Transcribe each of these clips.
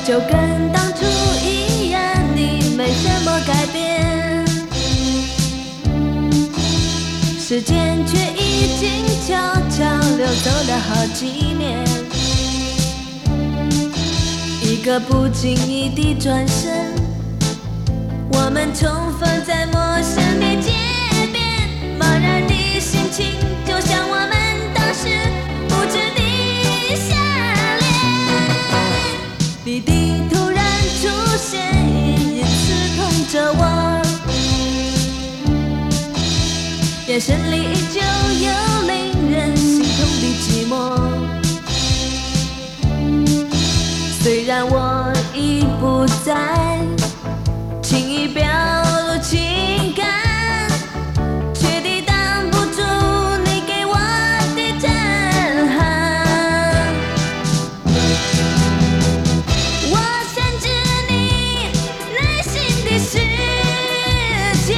就跟当初一样，你没什么改变，时间却已经悄悄溜走了好几年。一个不经意的转身，我们重逢在陌生的街边，茫然的心情就像我们当时不知的相恋。你的突然出现隐隐刺痛着我，眼神里依旧有令人心痛的寂寞。虽然我已不再轻易表露情感，却抵挡不住你给我的震撼。我深知你内心的世界，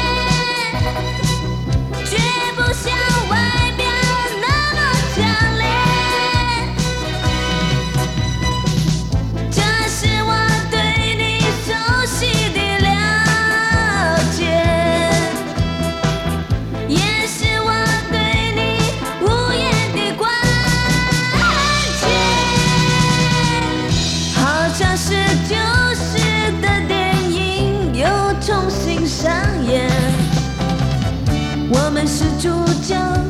绝不像外表那么强烈。这是我对你熟悉的了解，也是我对你无言的关切。好像是旧时的电影又重新上演，我们是主角。